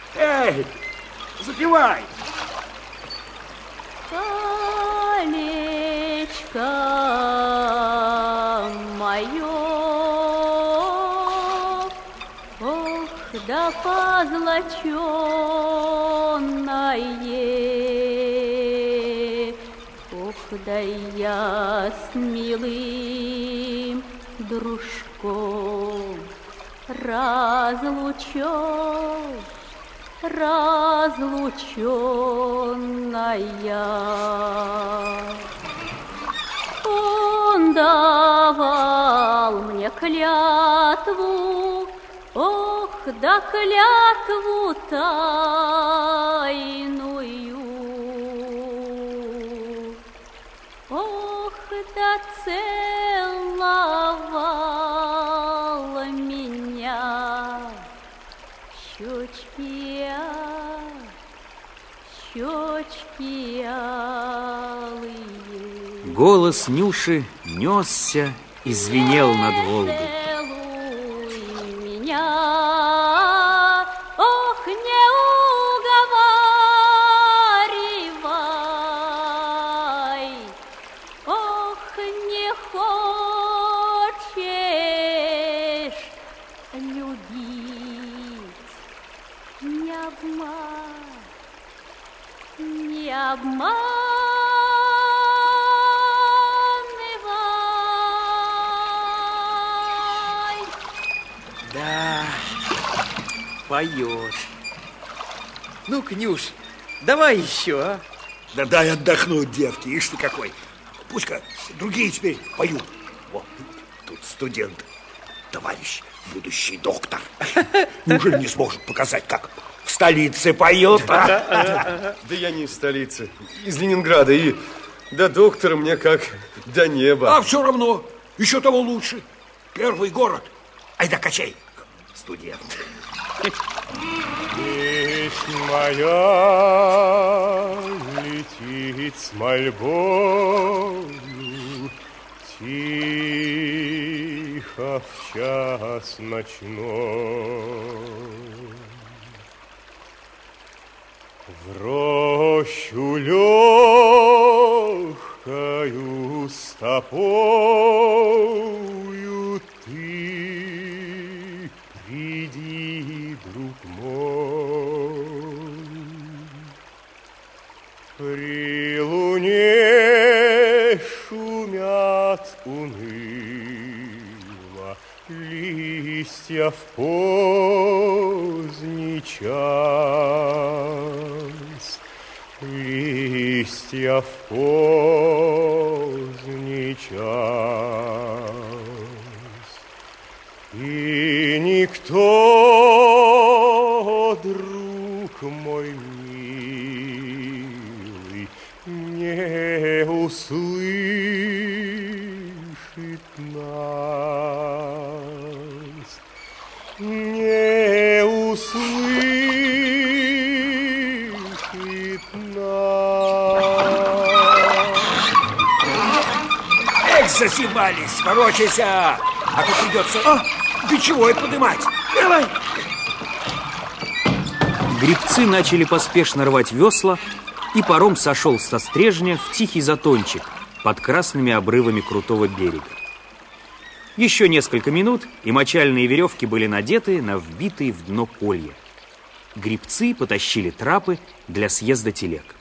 Эй, запивай! Колечко мое, ох, да позлоченное, ох, да я с милым дружком разлученная. Он давал мне клятву, ох, да клятву тайную, ох, да целовал меня щечки алые. Голос Нюши несся и звенел над Волгой. Целуй меня, ох, не уговаривай, ох, не хочешь любить, не обманывай. Да, поет. Ну-ка, Нюш, давай еще, а? Да дай отдохнуть, девки, ишь ты какой. Пусть-ка другие теперь поют. Вот, тут студент, товарищ, будущий доктор. Неужели не сможет показать, как в столице поют? Да я не из столицы, из Ленинграда. И до доктора мне как до неба. А все равно, еще того лучше. Первый город. Айда качай, студент. Песнь моя летит с мольбою, тихо в час ночной. В рощу легкою стопою ты приди, друг мой. При луне шумят уныло листья в поздний час, листья в поздний час. И никто, друг мой милый, не услышит нас, не услышит нас. Эх, засибались, ворочайся, а то придется бичевой подымать. Давай. Гребцы начали поспешно рвать весла, и паром сошел со стрежня в тихий затончик под красными обрывами крутого берега. Еще несколько минут, и мочальные веревки были надеты на вбитые в дно колья. Гребцы потащили трапы для съезда телег.